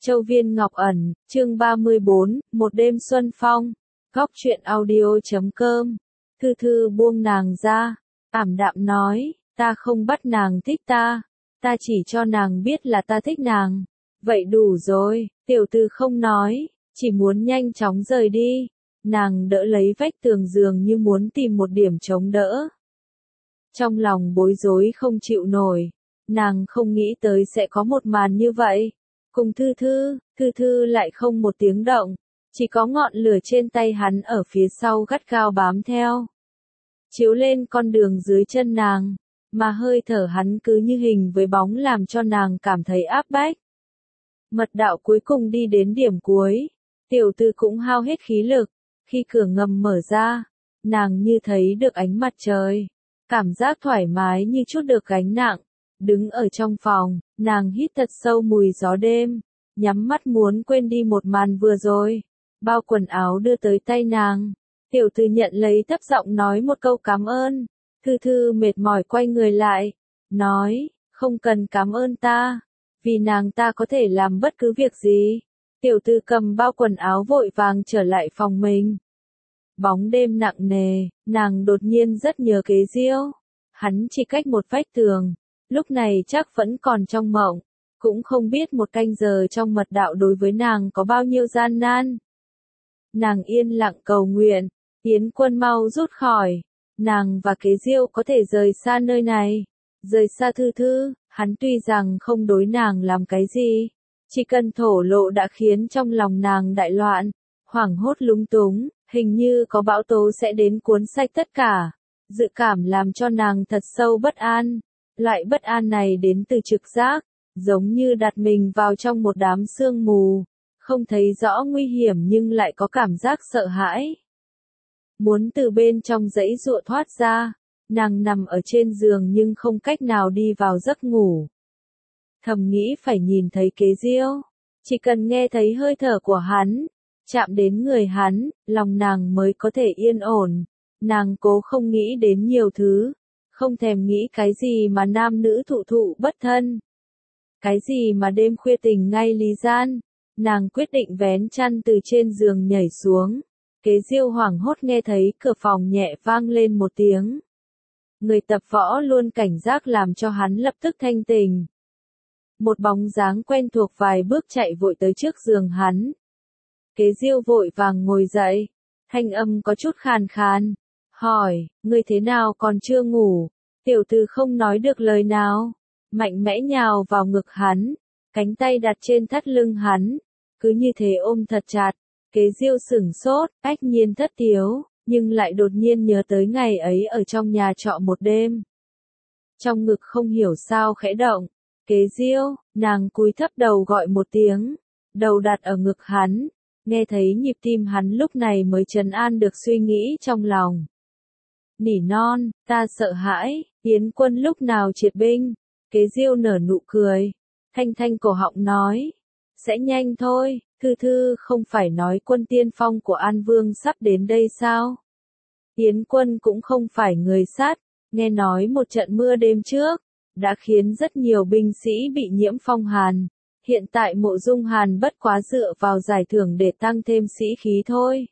Châu Viên Ngọc Ẩn, chương 34, một đêm xuân phong. Góc truyện audio.com. Thư Thư buông nàng ra, ảm đạm nói, ta không bắt nàng thích ta chỉ cho nàng biết là ta thích nàng. Vậy đủ rồi, tiểu thư không nói, chỉ muốn nhanh chóng rời đi. Nàng đỡ lấy vách tường giường như muốn tìm một điểm chống đỡ. Trong lòng bối rối không chịu nổi, nàng không nghĩ tới sẽ có một màn như vậy. Cùng Thư Thư lại không một tiếng động, chỉ có ngọn lửa trên tay hắn ở phía sau gắt gao bám theo, chiếu lên con đường dưới chân nàng, mà hơi thở hắn cứ như hình với bóng làm cho nàng cảm thấy áp bách. Mật đạo cuối cùng đi đến điểm cuối, tiểu tư cũng hao hết khí lực, khi cửa ngầm mở ra, nàng như thấy được ánh mặt trời, cảm giác thoải mái như chút được gánh nặng. Đứng ở trong phòng, nàng hít thật sâu mùi gió đêm, nhắm mắt muốn quên đi một màn vừa rồi. Bao quần áo đưa tới tay nàng, tiểu thư nhận lấy thấp giọng nói một câu cảm ơn. Thư Thư mệt mỏi quay người lại, nói, không cần cảm ơn ta, vì nàng ta có thể làm bất cứ việc gì. Tiểu thư cầm bao quần áo vội vàng trở lại phòng mình. Bóng đêm nặng nề, nàng đột nhiên rất nhớ Kế Diêu. Hắn chỉ cách một vách tường. Lúc này chắc vẫn còn trong mộng, cũng không biết một canh giờ trong mật đạo đối với nàng có bao nhiêu gian nan. Nàng yên lặng cầu nguyện, Yến Quân mau rút khỏi, nàng và Kế Diêu có thể rời xa nơi này, rời xa Thư Thư. Hắn tuy rằng không đối nàng làm cái gì, chỉ cần thổ lộ đã khiến trong lòng nàng đại loạn, hoảng hốt lúng túng, hình như có bão tố sẽ đến cuốn sạch tất cả. Dự cảm làm cho nàng thật sâu bất an. Loại bất an này đến từ trực giác, giống như đặt mình vào trong một đám sương mù, không thấy rõ nguy hiểm nhưng lại có cảm giác sợ hãi. Muốn từ bên trong giãy giụa thoát ra, nàng nằm ở trên giường nhưng không cách nào đi vào giấc ngủ. Thầm nghĩ phải nhìn thấy Kế Diêu, chỉ cần nghe thấy hơi thở của hắn, chạm đến người hắn, lòng nàng mới có thể yên ổn. Nàng cố không nghĩ đến nhiều thứ. Không thèm nghĩ cái gì mà nam nữ thụ thụ bất thân. Cái gì mà đêm khuya tình ngay lý gian. Nàng quyết định vén chăn từ trên giường nhảy xuống. Kế Diêu hoảng hốt nghe thấy cửa phòng nhẹ vang lên một tiếng. Người tập võ luôn cảnh giác làm cho hắn lập tức thanh tỉnh. Một bóng dáng quen thuộc vài bước chạy vội tới trước giường hắn. Kế Diêu vội vàng ngồi dậy. Thanh âm có chút khàn khàn. Hỏi, ngươi thế nào còn chưa ngủ? Tiểu thư không nói được lời nào, mạnh mẽ nhào vào ngực hắn, cánh tay đặt trên thắt lưng hắn, cứ như thế ôm thật chặt. Kế Diêu sửng sốt, ách nhiên thất thiếu, nhưng lại đột nhiên nhớ tới ngày ấy ở trong nhà trọ một đêm. Trong ngực không hiểu sao khẽ động, Kế Diêu, nàng cúi thấp đầu gọi một tiếng, đầu đặt ở ngực hắn, nghe thấy nhịp tim hắn lúc này mới trấn an được suy nghĩ trong lòng. Nỉ non, ta sợ hãi, Yến Quân lúc nào triệt binh? Kế Diêu nở nụ cười, thanh cổ họng nói, sẽ nhanh thôi. Thư Thư không phải nói quân tiên phong của An Vương sắp đến đây sao? Yến Quân cũng không phải người sát, nghe nói một trận mưa đêm trước, đã khiến rất nhiều binh sĩ bị nhiễm phong hàn. Hiện tại Mộ Dung Hàn bất quá dựa vào giải thưởng để tăng thêm sĩ khí thôi.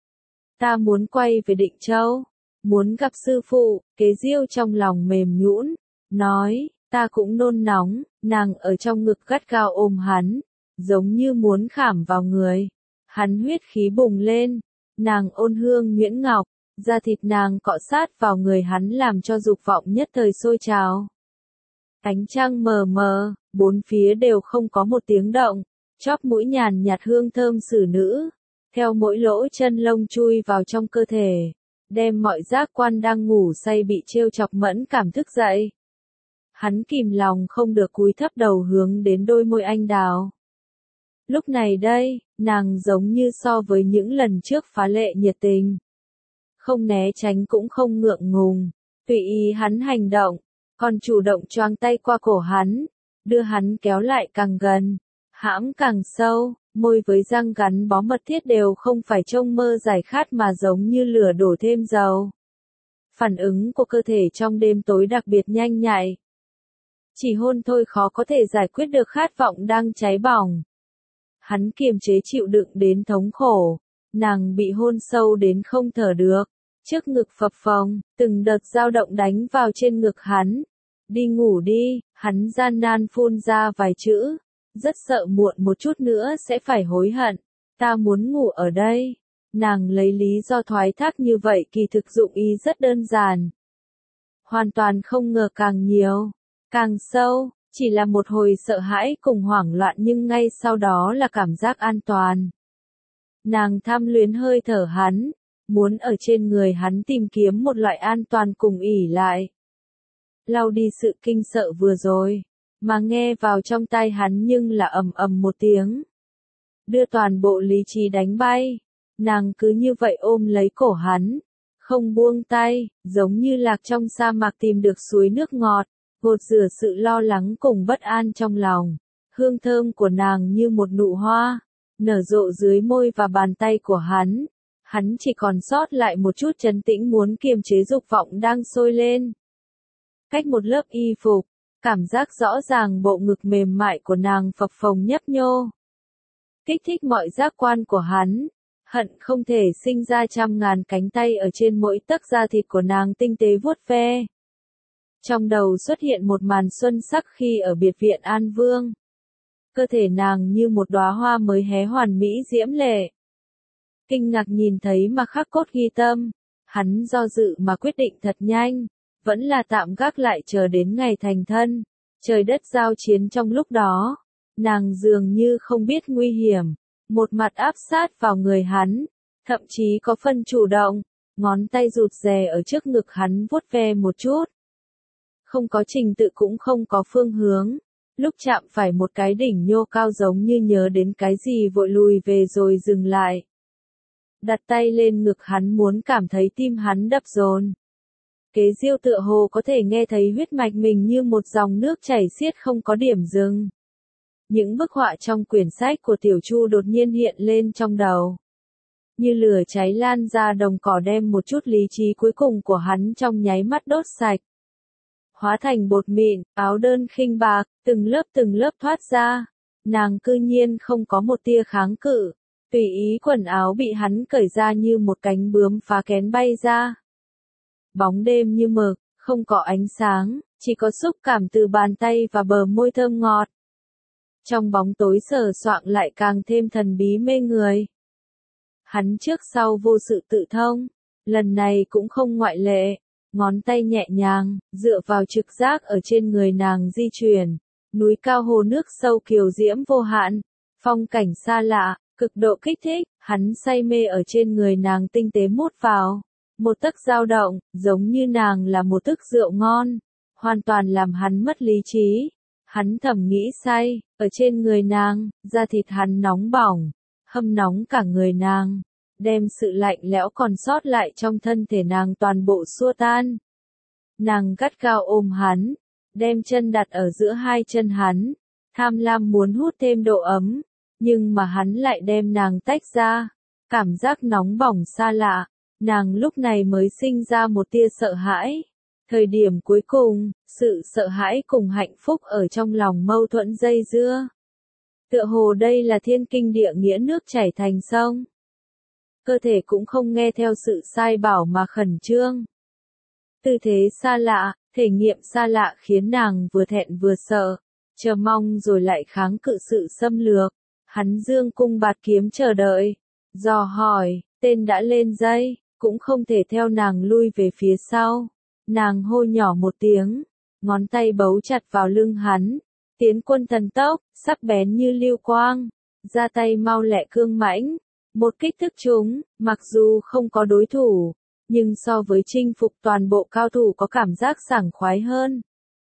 Ta muốn quay về Định Châu. Muốn gặp sư phụ. Kế Diêu trong lòng mềm nhũn, nói, ta cũng nôn nóng. Nàng ở trong ngực gắt gao ôm hắn, giống như muốn khảm vào người. Hắn huyết khí bùng lên, nàng ôn hương nhuyễn ngọc, da thịt nàng cọ sát vào người hắn làm cho dục vọng nhất thời sôi trào. Ánh trăng mờ mờ, bốn phía đều không có một tiếng động, chóp mũi nhàn nhạt hương thơm xử nữ, theo mỗi lỗ chân lông chui vào trong cơ thể. Đem mọi giác quan đang ngủ say bị trêu chọc mẫn cảm thức dậy. Hắn kìm lòng không được cúi thấp đầu hướng đến đôi môi anh đào. Lúc này đây, nàng giống như so với những lần trước phá lệ nhiệt tình. Không né tránh cũng không ngượng ngùng, tùy ý hắn hành động, còn chủ động choàng tay qua cổ hắn, đưa hắn kéo lại càng gần, hãm càng sâu. Môi với răng gắn bó mật thiết đều không phải trông mơ giải khát mà giống như lửa đổ thêm dầu. Phản ứng của cơ thể trong đêm tối đặc biệt nhanh nhạy. Chỉ hôn thôi khó có thể giải quyết được khát vọng đang cháy bỏng. Hắn kiềm chế chịu đựng đến thống khổ, nàng bị hôn sâu đến không thở được, trước ngực phập phồng, từng đợt dao động đánh vào trên ngực hắn. Đi ngủ đi, hắn gian nan phun ra vài chữ, rất sợ muộn một chút nữa sẽ phải hối hận, ta muốn ngủ ở đây. Nàng lấy lý do thoái thác như vậy kỳ thực dụng ý rất đơn giản. Hoàn toàn không ngờ càng nhiều, càng sâu, chỉ là một hồi sợ hãi cùng hoảng loạn nhưng ngay sau đó là cảm giác an toàn. Nàng tham luyến hơi thở hắn, muốn ở trên người hắn tìm kiếm một loại an toàn cùng ỷ lại. Lau đi sự kinh sợ vừa rồi, mà nghe vào trong tai hắn nhưng là ầm ầm một tiếng. Đưa toàn bộ lý trí đánh bay, nàng cứ như vậy ôm lấy cổ hắn, không buông tay, giống như lạc trong sa mạc tìm được suối nước ngọt, gột rửa sự lo lắng cùng bất an trong lòng. Hương thơm của nàng như một nụ hoa, nở rộ dưới môi và bàn tay của hắn. Hắn chỉ còn sót lại một chút trấn tĩnh muốn kiềm chế dục vọng đang sôi lên. Cách một lớp y phục, cảm giác rõ ràng bộ ngực mềm mại của nàng phập phồng nhấp nhô. Kích thích mọi giác quan của hắn, hận không thể sinh ra trăm ngàn cánh tay ở trên mỗi tấc da thịt của nàng tinh tế vuốt ve. Trong đầu xuất hiện một màn xuân sắc khi ở biệt viện An Vương. Cơ thể nàng như một đóa hoa mới hé hoàn mỹ diễm lệ. Kinh ngạc nhìn thấy mà khắc cốt ghi tâm, hắn do dự mà quyết định thật nhanh, vẫn là tạm gác lại chờ đến ngày thành thân, trời đất giao chiến trong lúc đó. Nàng dường như không biết nguy hiểm, một mặt áp sát vào người hắn, thậm chí có phần chủ động, ngón tay rụt rè ở trước ngực hắn vuốt ve một chút. Không có trình tự cũng không có phương hướng, lúc chạm phải một cái đỉnh nhô cao giống như nhớ đến cái gì vội lùi về rồi dừng lại. Đặt tay lên ngực hắn muốn cảm thấy tim hắn đập dồn. Kế diêu tựa hồ có thể nghe thấy huyết mạch mình như một dòng nước chảy xiết không có điểm dừng. Những bức họa trong quyển sách của Tiểu Chu đột nhiên hiện lên trong đầu. Như lửa cháy lan ra đồng cỏ đem một chút lý trí cuối cùng của hắn trong nháy mắt đốt sạch. Hóa thành bột mịn, áo đơn khinh bạc, từng lớp thoát ra. Nàng cư nhiên không có một tia kháng cự. Tùy ý quần áo bị hắn cởi ra như một cánh bướm phá kén bay ra. Bóng đêm như mực, không có ánh sáng, chỉ có xúc cảm từ bàn tay và bờ môi thơm ngọt. Trong bóng tối sờ soạng lại càng thêm thần bí mê người. Hắn trước sau vô sự tự thông, lần này cũng không ngoại lệ, ngón tay nhẹ nhàng, dựa vào trực giác ở trên người nàng di chuyển, núi cao hồ nước sâu kiều diễm vô hạn, phong cảnh xa lạ, cực độ kích thích, hắn say mê ở trên người nàng tinh tế mút vào, một tấc dao động, giống như nàng là một thức rượu ngon, hoàn toàn làm hắn mất lý trí. Hắn thầm nghĩ say, ở trên người nàng, da thịt hắn nóng bỏng, hâm nóng cả người nàng, đem sự lạnh lẽo còn sót lại trong thân thể nàng toàn bộ xua tan. Nàng gắt gao ôm hắn, đem chân đặt ở giữa hai chân hắn, tham lam muốn hút thêm độ ấm, nhưng mà hắn lại đem nàng tách ra, cảm giác nóng bỏng xa lạ, nàng lúc này mới sinh ra một tia sợ hãi. Thời điểm cuối cùng, sự sợ hãi cùng hạnh phúc ở trong lòng mâu thuẫn dây dưa. Tựa hồ đây là thiên kinh địa nghĩa nước chảy thành sông. Cơ thể cũng không nghe theo sự sai bảo mà khẩn trương. Tư thế xa lạ, thể nghiệm xa lạ khiến nàng vừa thẹn vừa sợ, chờ mong rồi lại kháng cự sự xâm lược. Hắn dương cung bạt kiếm chờ đợi, dò hỏi, tên đã lên dây, cũng không thể theo nàng lui về phía sau. Nàng hô nhỏ một tiếng, ngón tay bấu chặt vào lưng hắn, tiến quân thần tốc, sắc bén như lưu quang, ra tay mau lẹ cương mãnh, một kích thức chúng, mặc dù không có đối thủ, nhưng so với chinh phục toàn bộ cao thủ có cảm giác sảng khoái hơn.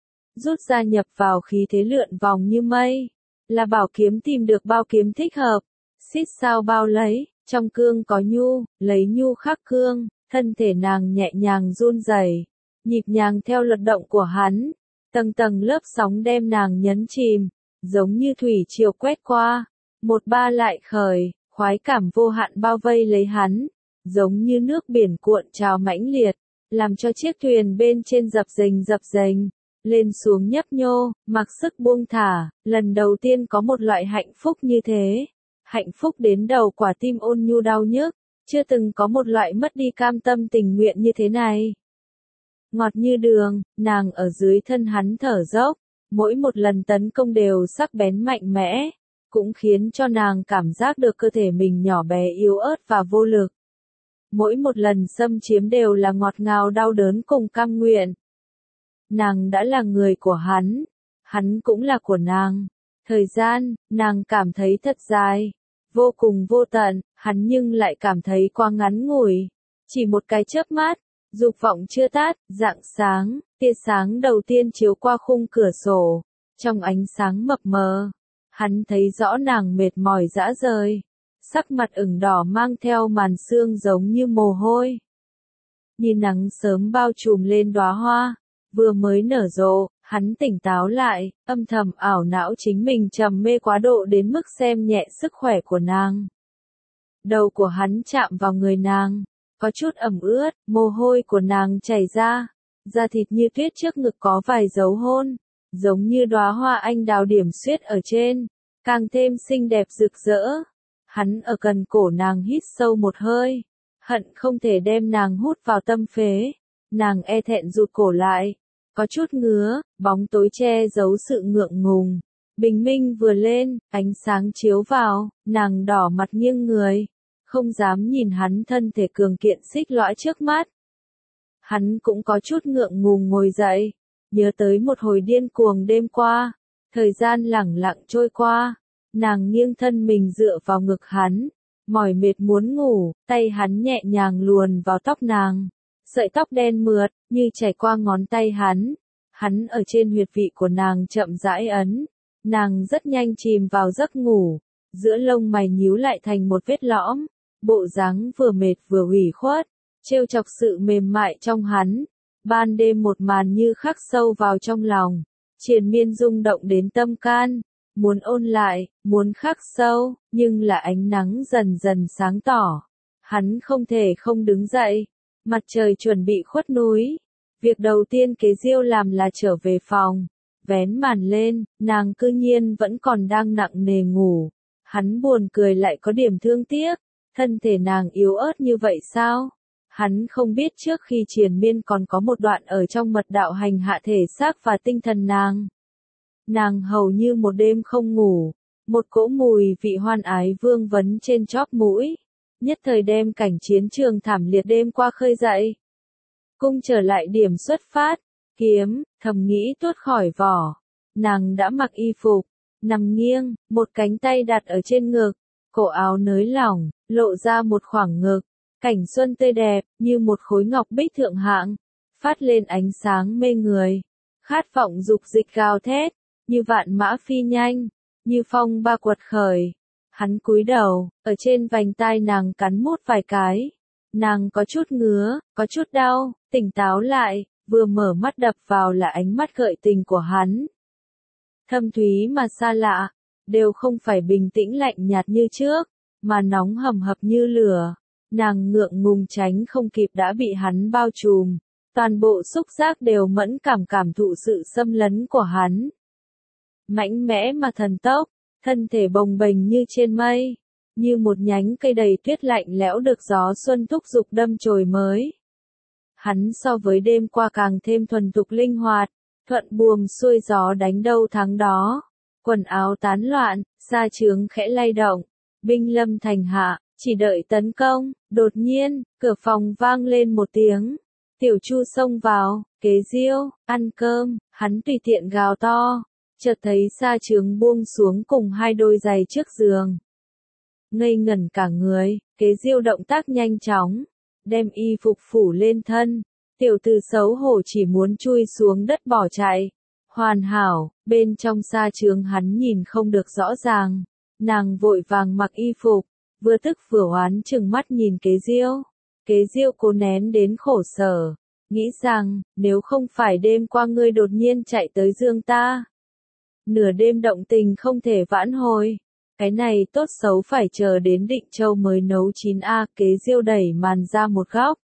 Rút ra nhập vào khí thế lượn vòng như mây, là bảo kiếm tìm được bao kiếm thích hợp, xít sao bao lấy, trong cương có nhu, lấy nhu khắc cương, thân thể nàng nhẹ nhàng run rẩy. Nhịp nhàng theo luật động của hắn, tầng tầng lớp sóng đem nàng nhấn chìm, giống như thủy triều quét qua, một ba lại khởi, khoái cảm vô hạn bao vây lấy hắn, giống như nước biển cuộn trào mãnh liệt, làm cho chiếc thuyền bên trên dập dềnh, lên xuống nhấp nhô, mặc sức buông thả, lần đầu tiên có một loại hạnh phúc như thế. hạnh phúc đến đầu quả tim ôn nhu đau nhức, chưa từng có một loại mất đi cam tâm tình nguyện như thế này. Ngọt như đường, nàng ở dưới thân hắn thở dốc, mỗi một lần tấn công đều sắc bén mạnh mẽ, cũng khiến cho nàng cảm giác được cơ thể mình nhỏ bé yếu ớt và vô lực. Mỗi một lần xâm chiếm đều là ngọt ngào đau đớn cùng cam nguyện. Nàng đã là người của hắn cũng là của nàng. Thời gian, nàng cảm thấy thật dài, vô cùng vô tận, hắn nhưng lại cảm thấy quá ngắn ngủi. Chỉ một cái chớp mắt, dục vọng chưa tắt, rạng sáng, tia sáng đầu tiên chiếu qua khung cửa sổ. Trong ánh sáng mập mờ, hắn thấy rõ nàng mệt mỏi rã rời. Sắc mặt ửng đỏ mang theo màn sương giống như mồ hôi. Nhìn nắng sớm bao trùm lên đóa hoa, vừa mới nở rộ, hắn tỉnh táo lại, âm thầm ảo não chính mình trầm mê quá độ đến mức xem nhẹ sức khỏe của nàng. Đầu của hắn chạm vào người nàng, có chút ẩm ướt, mồ hôi của nàng chảy ra, da thịt như tuyết trước ngực có vài dấu hôn, giống như đóa hoa anh đào điểm xuyết ở trên, càng thêm xinh đẹp rực rỡ. Hắn ở gần cổ nàng hít sâu một hơi, hận không thể đem nàng hút vào tâm phế. Nàng e thẹn rụt cổ lại, có chút ngứa, bóng tối che giấu sự ngượng ngùng. Bình minh vừa lên, ánh sáng chiếu vào, nàng đỏ mặt nghiêng người, không dám nhìn hắn thân thể cường kiện xích lõa trước mắt. Hắn cũng có chút ngượng ngùng ngồi dậy, nhớ tới một hồi điên cuồng đêm qua, thời gian lẳng lặng trôi qua. Nàng nghiêng thân mình dựa vào ngực hắn, mỏi mệt muốn ngủ, tay hắn nhẹ nhàng luồn vào tóc nàng. Sợi tóc đen mượt, như chảy qua ngón tay hắn ở trên huyệt vị của nàng chậm rãi ấn. Nàng rất nhanh chìm vào giấc ngủ, giữa lông mày nhíu lại thành một vết lõm, bộ dáng vừa mệt vừa ủy khuất, trêu chọc sự mềm mại trong hắn. Ban đêm một màn như khắc sâu vào trong lòng, triền miên rung động đến tâm can. Muốn ôn lại, muốn khắc sâu, nhưng là ánh nắng dần dần sáng tỏ. Hắn không thể không đứng dậy. Mặt trời chuẩn bị khuất núi. Việc đầu tiên Kế Diêu làm là trở về phòng. Vén màn lên, nàng cư nhiên vẫn còn đang nặng nề ngủ. Hắn buồn cười lại có điểm thương tiếc. Thân thể nàng yếu ớt như vậy sao? Hắn không biết trước khi triền miên còn có một đoạn ở trong mật đạo hành hạ thể xác và tinh thần nàng. Nàng hầu như một đêm không ngủ, một cỗ mùi vị hoan ái vương vấn trên chóp mũi, nhất thời đem cảnh chiến trường thảm liệt đêm qua khơi dậy. Cung trở lại điểm xuất phát, kiếm, thầm nghĩ tuốt khỏi vỏ. Nàng đã mặc y phục, nằm nghiêng, một cánh tay đặt ở trên ngực, cổ áo nới lỏng, lộ ra một khoảng ngực. Cảnh xuân tươi đẹp, như một khối ngọc bích thượng hạng, phát lên ánh sáng mê người. Khát vọng dục dịch gào thét, như vạn mã phi nhanh, như phong ba quật khởi. Hắn cúi đầu, ở trên vành tai nàng cắn mút vài cái. Nàng có chút ngứa, có chút đau, tỉnh táo lại, vừa mở mắt đập vào là ánh mắt gợi tình của hắn. Thâm thúy mà xa lạ, đều không phải bình tĩnh lạnh nhạt như trước, mà nóng hầm hập như lửa. Nàng ngượng ngùng tránh không kịp đã bị hắn bao trùm, toàn bộ xúc giác đều mẫn cảm thụ sự xâm lấn của hắn. Mạnh mẽ mà thần tốc, thân thể bồng bềnh như trên mây, như một nhánh cây đầy tuyết lạnh lẽo được gió xuân thúc giục đâm chồi mới. Hắn so với đêm qua càng thêm thuần thục linh hoạt, thuận buồm xuôi gió đánh đâu thắng đó. Quần áo tán loạn, sa trướng khẽ lay động, binh lâm thành hạ, chỉ đợi tấn công. Đột nhiên, cửa phòng vang lên một tiếng. Tiểu Chu xông vào, Kế Diêu, ăn cơm. Hắn tùy tiện gào to, chợt thấy sa trướng buông xuống cùng hai đôi giày trước giường. Ngây ngẩn cả người, Kế Diêu động tác nhanh chóng, đem y phục phủ lên thân. Tiểu tử xấu hổ chỉ muốn chui xuống đất bỏ chạy. Hoàn hảo, bên trong sa trướng hắn nhìn không được rõ ràng. Nàng vội vàng mặc y phục, vừa tức vừa oán chừng mắt nhìn Kế Diêu. Kế Diêu cố nén đến khổ sở, nghĩ rằng, nếu không phải đêm qua ngươi đột nhiên chạy tới giường ta, nửa đêm động tình không thể vãn hồi, cái này tốt xấu phải chờ đến Định Châu mới nấu chín a. Kế Diêu đẩy màn ra một góc,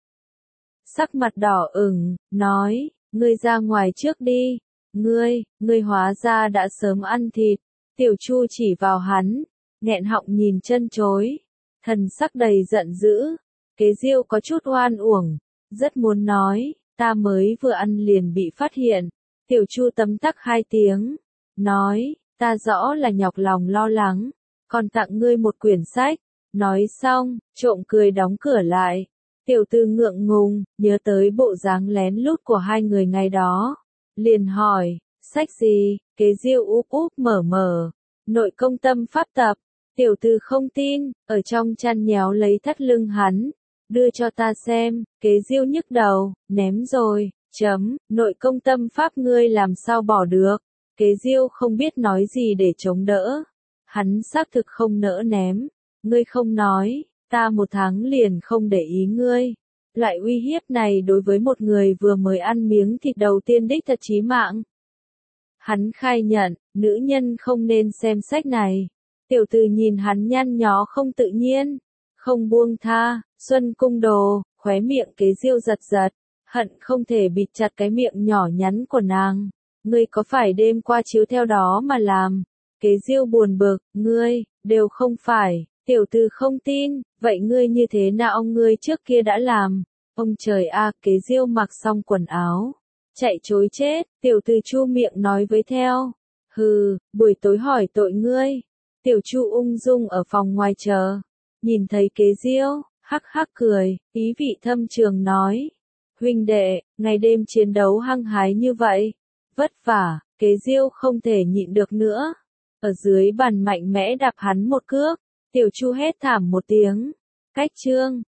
sắc mặt đỏ ửng, nói, ngươi ra ngoài trước đi, ngươi hóa ra đã sớm ăn thịt. Tiểu Chu chỉ vào hắn, nghẹn họng nhìn chân chối, thần sắc đầy giận dữ. Kế Diêu có chút oan uổng, rất muốn nói, ta mới vừa ăn liền bị phát hiện. Tiểu Chu tấm tắc 2 tiếng, nói, ta rõ là nhọc lòng lo lắng, còn tặng ngươi một quyển sách. Nói xong, trộm cười đóng cửa lại. Tiểu Tư ngượng ngùng, nhớ tới bộ dáng lén lút của hai người ngày đó. Liền hỏi, sách gì? Kế Diêu úp úp mở mở, nội công tâm pháp tập. Tiểu Tư không tin, ở trong chăn nhéo lấy thắt lưng hắn, đưa cho ta xem. Kế Diêu nhức đầu, ném rồi, nội công tâm pháp ngươi làm sao bỏ được. Kế Diêu không biết nói gì để chống đỡ. Hắn xác thực không nỡ ném. Ngươi không nói, ta 1 tháng liền không để ý ngươi. Loại uy hiếp này đối với một người vừa mới ăn miếng thịt đầu tiên đích thật chí mạng. Hắn khai nhận, nữ nhân không nên xem sách này. Tiểu Từ nhìn hắn nhăn nhó không tự nhiên, không buông tha. Xuân cung đồ, khóe miệng Kế Diêu giật giật, hận không thể bịt chặt cái miệng nhỏ nhắn của nàng. Ngươi có phải đêm qua chiếu theo đó mà làm? Kế Diêu buồn bực, ngươi, đều không phải. Tiểu Từ không tin, vậy ngươi như thế nào ngươi trước kia đã làm? Ông trời a, Kế Diêu mặc xong quần áo, chạy trối chết. Tiểu Từ chu miệng nói với theo, hừ, buổi tối hỏi tội ngươi. Tiểu Chu ung dung ở phòng ngoài chờ, nhìn thấy Kế Diêu, hắc hắc cười, ý vị thâm trường nói, huynh đệ, ngày đêm chiến đấu hăng hái như vậy, vất vả. Kế Diêu không thể nhịn được nữa, ở dưới bàn mạnh mẽ đạp hắn một cước. Tiểu Chu hét thảm một tiếng. Cách chương